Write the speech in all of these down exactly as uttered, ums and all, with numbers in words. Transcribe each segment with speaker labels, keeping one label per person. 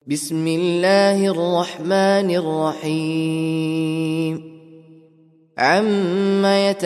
Speaker 1: بسم الله الرحمن الرحيم عم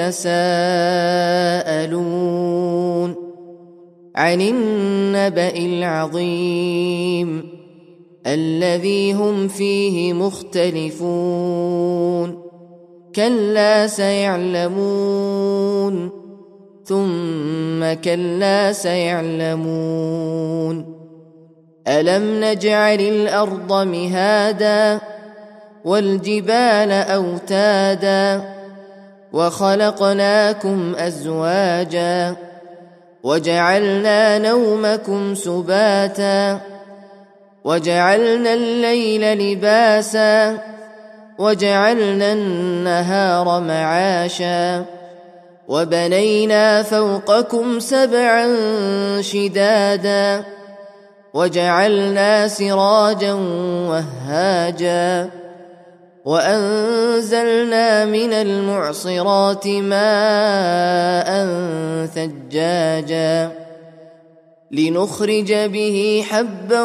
Speaker 1: يتساءلون عن النبأ العظيم الذي هم فيه مختلفون كلا سيعلمون ثم كلا سيعلمون ألم نجعل الأرض مهادا والجبال أوتادا وخلقناكم أزواجا وجعلنا نومكم سباتا وجعلنا الليل لباسا وجعلنا النهار معاشا وبنينا فوقكم سبعا شدادا وجعلنا سراجا وهاجا وأنزلنا من المعصرات ماء ثجاجا لنخرج به حبا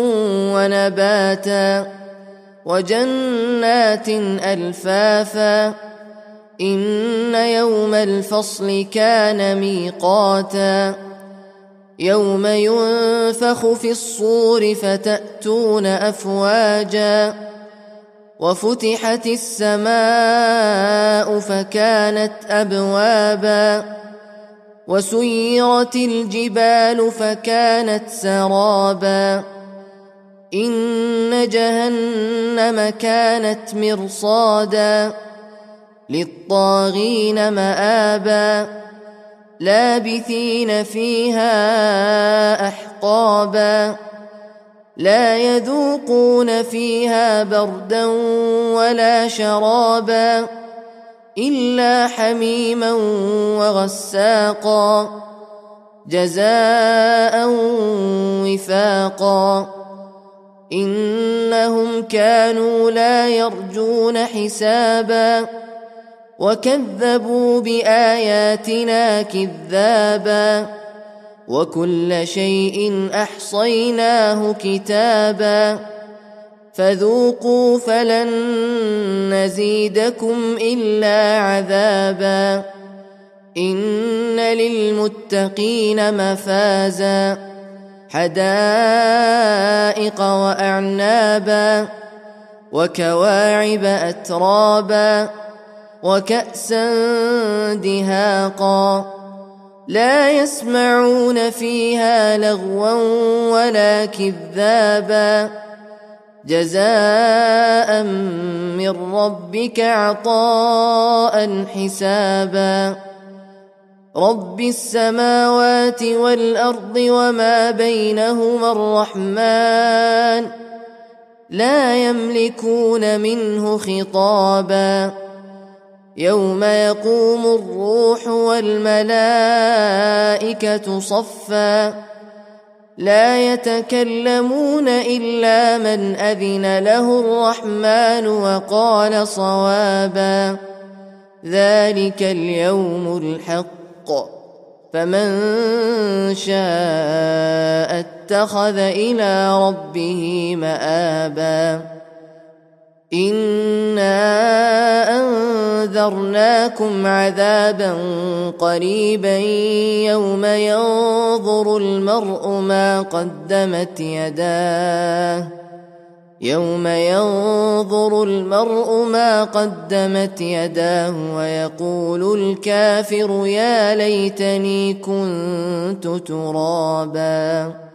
Speaker 1: ونباتا وجنات ألفافا إن يوم الفصل كان ميقاتا يوم ينفخ في الصور فتأتون أفواجا وفتحت السماء فكانت أبوابا وسيرت الجبال فكانت سرابا إن جهنم كانت مرصادا للطاغين مآبا لابثين فيها أحقابا لا يذوقون فيها بردا ولا شرابا إلا حميما وغساقا جزاء وفاقا إنهم كانوا لا يرجون حسابا وكذبوا بآياتنا كذابا وكل شيء أحصيناه كتابا فذوقوا فلن نزيدكم إلا عذابا إن للمتقين مفازا حدائق وأعنابا وكواعب أترابا وكأسا دهاقا لا يسمعون فيها لغوا ولا كذابا جزاء من ربك عطاء حسابا رب السماوات والأرض وما بينهما الرحمن لا يملكون منه خطابا يوم يقوم الروح والملائكة صفا لا يتكلمون إلا من أذن له الرحمن وقال صوابا ذلك اليوم الحق فمن شاء اتخذ إلى ربه مآبا إنا أنذرناكم عذابا قريبا يوم ينظر المرء ما قدمت يداه يوم ينظر المرء ما قدمت يداه ويقول الكافر يا ليتني كنت ترابا.